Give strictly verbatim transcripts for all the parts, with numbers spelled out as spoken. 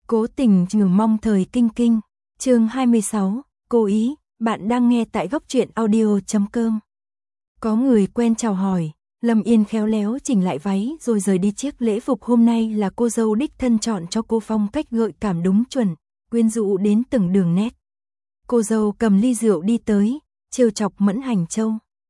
Cố tình trừ mong thời kinh kinh. Chương hai mươi sáu, cố ý, bạn đang nghe tại góc truyện audio chấm com. Có người quen chào hỏi, Lâm Yên khéo léo chỉnh lại váy rồi rời đi. Chiếc lễ phục hôm nay là cô dâu đích thân chọn cho cô, phong cách gợi cảm đúng chuẩn, quyến rũ đến từng đường nét. Cô dâu cầm ly rượu đi tới, trêu chọc Mẫn Hành Châu.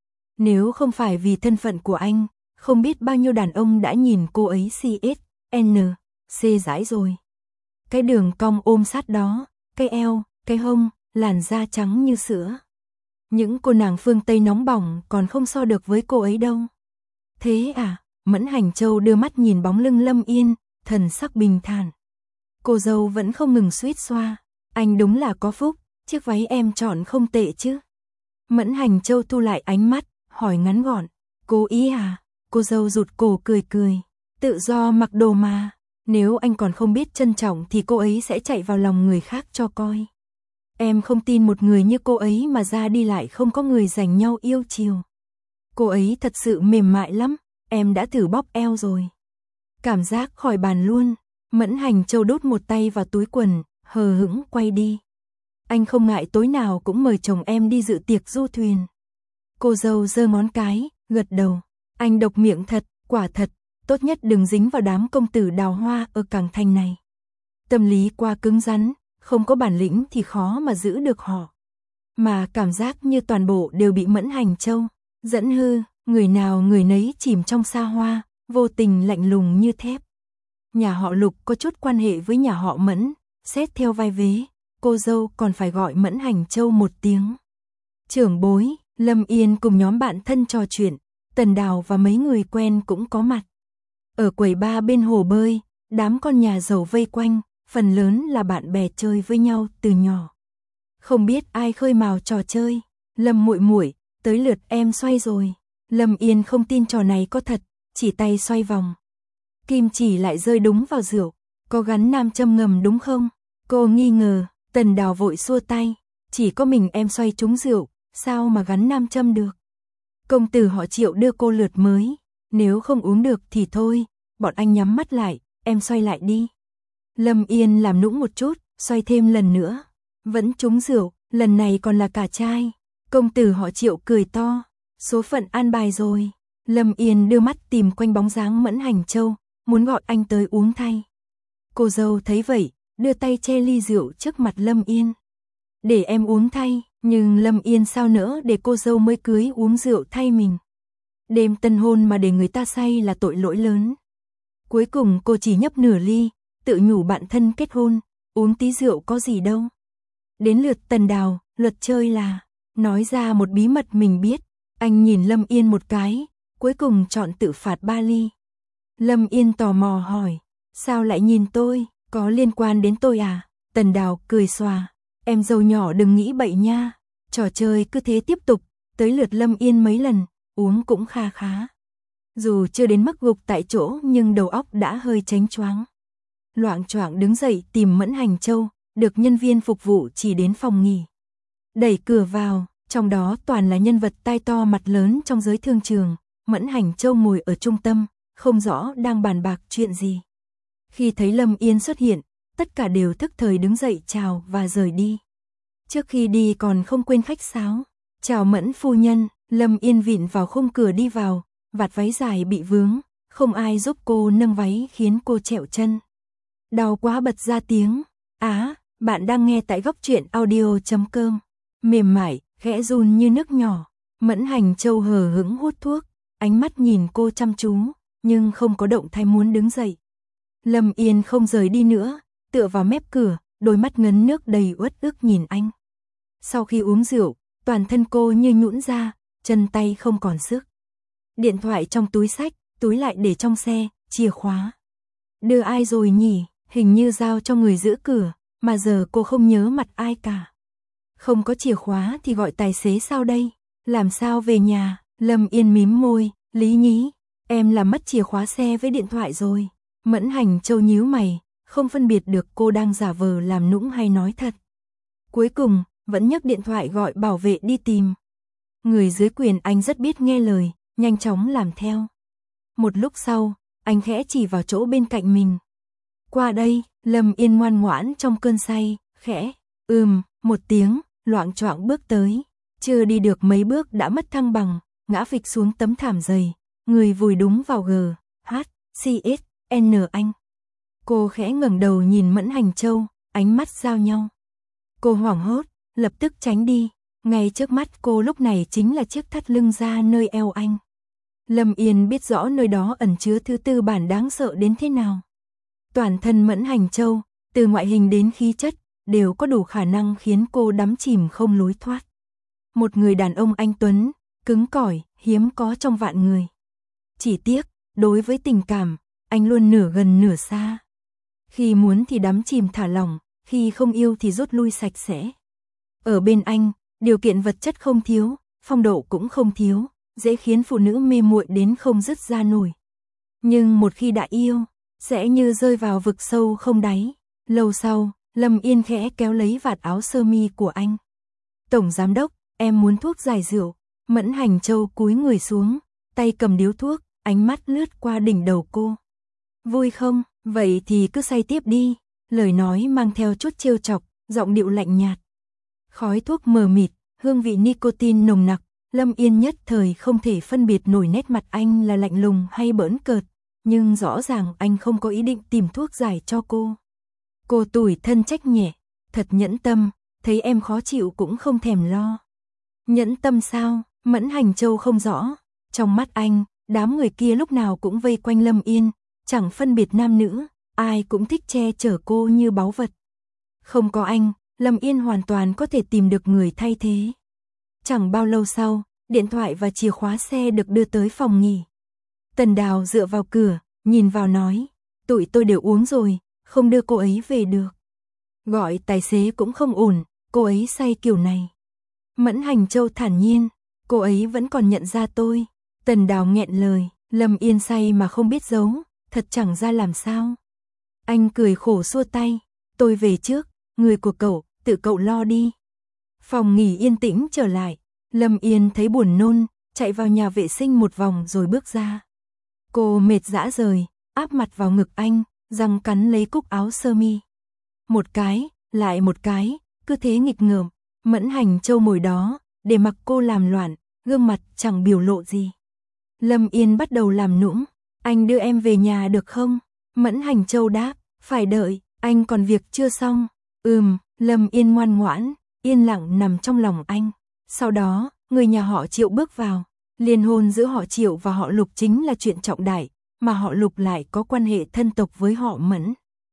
Nếu không phải vì thân phận của anh, không biết bao nhiêu đàn ông đã nhìn cô ấy xê ét en xê dãi rồi. Cái đường cong ôm sát đó, cái eo, cái hông, làn da trắng như sữa. Những cô nàng phương Tây nóng bỏng còn không so được với cô ấy đâu. Thế à? Mẫn Hành Châu đưa mắt nhìn bóng lưng Lâm Yên, thần sắc bình thản. Cô dâu vẫn không ngừng suýt xoa. Anh đúng là có phúc, chiếc váy em chọn không tệ chứ. Mẫn Hành Châu thu lại ánh mắt, hỏi ngắn gọn. Cố ý à? Cô dâu rụt cổ cười cười. Tự do mặc đồ mà. Nếu anh còn không biết trân trọng thì cô ấy sẽ chạy vào lòng người khác cho coi. Em không tin một người như cô ấy mà ra đi lại không có người dành nhau yêu chiều. Cô ấy thật sự mềm mại lắm, em đã thử bóp eo rồi. Cảm giác khỏi bàn luôn. Mẫn Hành Châu đút một tay vào túi quần, hờ hững quay đi. Anh không ngại tối nào cũng mời chồng em đi dự tiệc du thuyền. Cô dâu giơ ngón cái, gật đầu. Anh độc miệng thật, quả thật, tốt nhất đừng dính vào đám công tử đào hoa ở Cảng Thành này. Tâm lý quá cứng rắn, không có bản lĩnh thì khó mà giữ được họ. Mà cảm giác như toàn bộ đều bị Mẫn Hành Châu dẫn hư, người nào người nấy chìm trong xa hoa, vô tình lạnh lùng như thép. Nhà họ Lục có chút quan hệ với nhà họ Mẫn, xét theo vai vế, cô dâu còn phải gọi Mẫn Hành Châu một tiếng. Trưởng bối, Lâm Yên cùng nhóm bạn thân trò chuyện, Tần Đào và mấy người quen cũng có mặt. Ở quầy bar bên hồ bơi, đám con nhà giàu vây quanh, phần lớn là bạn bè chơi với nhau từ nhỏ. Không biết ai khơi mào trò chơi. Lâm muội muội, tới lượt em xoay rồi. Lâm Yên không tin trò này có thật, chỉ tay xoay vòng. Kim chỉ lại rơi đúng vào rượu. Có gắn nam châm ngầm đúng không? Cô nghi ngờ. Tần Đào vội xua tay. Chỉ có mình em xoay trúng rượu, sao mà gắn nam châm được? Công tử họ Triệu đưa cô lượt mới. Nếu không uống được thì thôi, bọn anh nhắm mắt lại, em xoay lại đi. Lâm Yên làm nũng một chút, xoay thêm lần nữa. Vẫn trúng rượu, lần này còn là cả chai. Công tử họ Triệu cười to. Số phận an bài rồi. Lâm Yên đưa mắt tìm quanh bóng dáng Mẫn Hành Châu, muốn gọi anh tới uống thay. Cô dâu thấy vậy, đưa tay che ly rượu trước mặt Lâm Yên. Để em uống thay, nhưng Lâm Yên sao nỡ để cô dâu mới cưới uống rượu thay mình. Đêm tân hôn mà để người ta say là tội lỗi lớn. Cuối cùng cô chỉ nhấp nửa ly, tự nhủ bạn thân kết hôn, uống tí rượu có gì đâu. Đến lượt Tần Đào, luật chơi là nói ra một bí mật mình biết. Anh nhìn Lâm Yên một cái, cuối cùng chọn tự phạt ba ly. Lâm Yên tò mò hỏi, sao lại nhìn tôi, có liên quan đến tôi à? Tần Đào cười xòa, em dâu nhỏ đừng nghĩ bậy nha. Trò chơi cứ thế tiếp tục, tới lượt Lâm Yên mấy lần, uống cũng kha khá. Dù chưa đến mức gục tại chỗ nhưng đầu óc đã hơi chánh choáng. Loạng choạng đứng dậy tìm Mẫn Hành Châu, được nhân viên phục vụ chỉ đến phòng nghỉ. Đẩy cửa vào, trong đó toàn là nhân vật tai to mặt lớn trong giới thương trường. Mẫn Hành Châu ngồi ở trung tâm, không rõ đang bàn bạc chuyện gì. Khi thấy Lâm Yên xuất hiện, tất cả đều thức thời đứng dậy chào và rời đi. Trước khi đi còn không quên khách sáo. Chào Mẫn phu nhân. Lâm Yên vịn vào khung cửa đi vào, vạt váy dài bị vướng, không ai giúp cô nâng váy khiến cô trẹo chân. Đau quá bật ra tiếng. Á, bạn đang nghe tại góc truyện audio chấm com. Mềm mại, khẽ run như nước nhỏ. Mẫn Hành Châu hờ hững hút thuốc, ánh mắt nhìn cô chăm chú, nhưng không có động thái muốn đứng dậy. Lâm Yên không rời đi nữa, tựa vào mép cửa, đôi mắt ngấn nước đầy uất ức nhìn anh. Sau khi uống rượu, toàn thân cô như nhũn ra, chân tay không còn sức. Điện thoại trong túi xách, túi lại để trong xe, chìa khóa. Đưa ai rồi nhỉ? Hình như giao cho người giữ cửa, mà giờ cô không nhớ mặt ai cả. Không có chìa khóa thì gọi tài xế sao đây? Làm sao về nhà? Lâm Yên mím môi, Lý nhí, em làm mất chìa khóa xe với điện thoại rồi. Mẫn Hành Châu nhíu mày, không phân biệt được cô đang giả vờ làm nũng hay nói thật. Cuối cùng, vẫn nhấc điện thoại gọi bảo vệ đi tìm. Người dưới quyền anh rất biết nghe lời, nhanh chóng làm theo. Một lúc sau, anh khẽ chỉ vào chỗ bên cạnh mình. Qua đây, Lâm Yên ngoan ngoãn trong cơn say, khẽ, ừm, một tiếng, loạng choạng bước tới. Chưa đi được mấy bước đã mất thăng bằng, ngã phịch xuống tấm thảm dày, người vùi đúng vào G, H, C, S, N anh. Cô khẽ ngẩng đầu nhìn Mẫn Hành Châu, ánh mắt giao nhau. Cô hoảng hốt, lập tức tránh đi, ngay trước mắt cô lúc này chính là chiếc thắt lưng ra nơi eo anh. Lâm Yên biết rõ nơi đó ẩn chứa thứ tư bản đáng sợ đến thế nào. Toàn thân Mẫn Hành Châu, từ ngoại hình đến khí chất, đều có đủ khả năng khiến cô đắm chìm không lối thoát. Một người đàn ông anh tuấn, cứng cỏi, hiếm có trong vạn người. Chỉ tiếc, đối với tình cảm, anh luôn nửa gần nửa xa. Khi muốn thì đắm chìm thả lỏng, khi không yêu thì rút lui sạch sẽ. Ở bên anh, điều kiện vật chất không thiếu, phong độ cũng không thiếu, dễ khiến phụ nữ mê muội đến không dứt ra nổi. Nhưng một khi đã yêu, sẽ như rơi vào vực sâu không đáy. Lâu sau, Lâm Yên khẽ kéo lấy vạt áo sơ mi của anh. Tổng giám đốc, em muốn thuốc giải rượu. Mẫn Hành Châu cúi người xuống, tay cầm điếu thuốc, ánh mắt lướt qua đỉnh đầu cô. Vui không? Vậy thì cứ say tiếp đi. Lời nói mang theo chút trêu chọc, giọng điệu lạnh nhạt. Khói thuốc mờ mịt, hương vị nicotine nồng nặc. Lâm Yên nhất thời không thể phân biệt nổi nét mặt anh là lạnh lùng hay bỡn cợt, nhưng rõ ràng anh không có ý định tìm thuốc giải cho cô. Cô tủi thân trách nhẹ, thật nhẫn tâm, thấy em khó chịu cũng không thèm lo. Nhẫn tâm sao? Mẫn Hành Châu không rõ. Trong mắt anh, đám người kia lúc nào cũng vây quanh Lâm Yên, chẳng phân biệt nam nữ, ai cũng thích che chở cô như báu vật. Không có anh, Lâm Yên hoàn toàn có thể tìm được người thay thế. Chẳng bao lâu sau, điện thoại và chìa khóa xe được đưa tới phòng nghỉ. Tần Đào dựa vào cửa, nhìn vào nói, tụi tôi đều uống rồi, không đưa cô ấy về được. Gọi tài xế cũng không ổn, cô ấy say kiểu này. Mẫn Hành Châu thản nhiên, cô ấy vẫn còn nhận ra tôi. Tần Đào nghẹn lời, Lâm Yên say mà không biết giấu, thật chẳng ra làm sao. Anh cười khổ xua tay, tôi về trước, người của cậu, tự cậu lo đi. Phòng nghỉ yên tĩnh trở lại, Lâm Yên thấy buồn nôn, chạy vào nhà vệ sinh một vòng rồi bước ra. Cô mệt dã rời, áp mặt vào ngực anh, răng cắn lấy cúc áo sơ mi. Một cái, lại một cái, cứ thế nghịch ngợm. Mẫn Hành Châu ngồi đó, để mặc cô làm loạn, gương mặt chẳng biểu lộ gì. Lâm Yên bắt đầu làm nũng, anh đưa em về nhà được không? Mẫn Hành Châu đáp, phải đợi, anh còn việc chưa xong. Ừm, Lâm Yên ngoan ngoãn, yên lặng nằm trong lòng anh. Sau đó, người nhà họ Triệu bước vào. Liên hôn giữa họ Triệu và họ Lục chính là chuyện trọng đại, mà họ Lục lại có quan hệ thân tộc với họ Mẫn.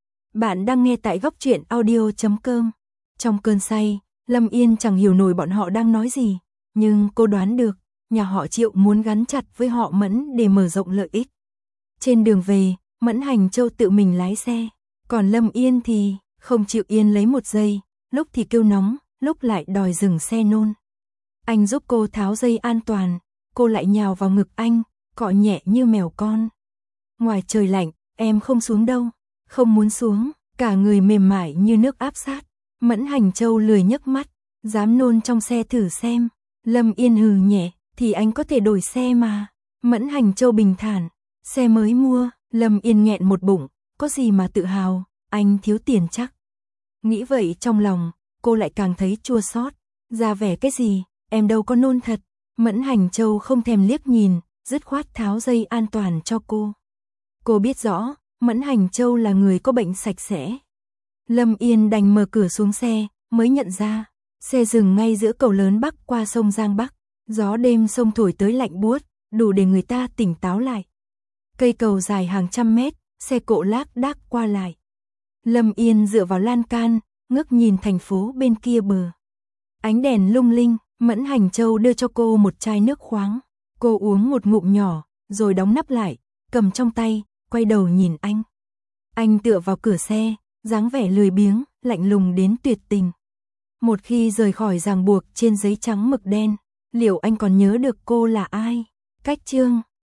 Bạn đang nghe tại góc truyện audio chấm com. Trong cơn say, Lâm Yên chẳng hiểu nổi bọn họ đang nói gì, nhưng cô đoán được, nhà họ Triệu muốn gắn chặt với họ Mẫn để mở rộng lợi ích. Trên đường về, Mẫn Hành Châu tự mình lái xe, còn Lâm Yên thì không chịu yên lấy một giây, lúc thì kêu nóng, lúc lại đòi dừng xe nôn. Anh giúp cô tháo dây an toàn, cô lại nhào vào ngực anh, cọ nhẹ như mèo con. Ngoài trời lạnh, em không xuống đâu, không muốn xuống, cả người mềm mại như nước áp sát. Mẫn Hành Châu lười nhấc mắt, dám nôn trong xe thử xem. Lâm Yên hừ nhẹ, thì anh có thể đổi xe mà. Mẫn Hành Châu bình thản, xe mới mua. Lâm Yên nghẹn một bụng, có gì mà tự hào, anh thiếu tiền chắc. Nghĩ vậy trong lòng, cô lại càng thấy chua xót. Ra vẻ cái gì, em đâu có nôn thật. Mẫn Hành Châu không thèm liếc nhìn, dứt khoát tháo dây an toàn cho cô. Cô biết rõ, Mẫn Hành Châu là người có bệnh sạch sẽ. Lâm Yên đành mở cửa xuống xe, mới nhận ra, xe dừng ngay giữa cầu lớn bắc qua sông Giang Bắc. Gió đêm sông thổi tới lạnh buốt, đủ để người ta tỉnh táo lại. Cây cầu dài hàng trăm mét, xe cộ lác đác qua lại. Lâm Yên dựa vào lan can, ngước nhìn thành phố bên kia bờ. Ánh đèn lung linh, Mẫn Hành Châu đưa cho cô một chai nước khoáng. Cô uống một ngụm nhỏ, rồi đóng nắp lại, cầm trong tay, quay đầu nhìn anh. Anh tựa vào cửa xe, dáng vẻ lười biếng, lạnh lùng đến tuyệt tình. Một khi rời khỏi ràng buộc trên giấy trắng mực đen, liệu anh còn nhớ được cô là ai? Cách chương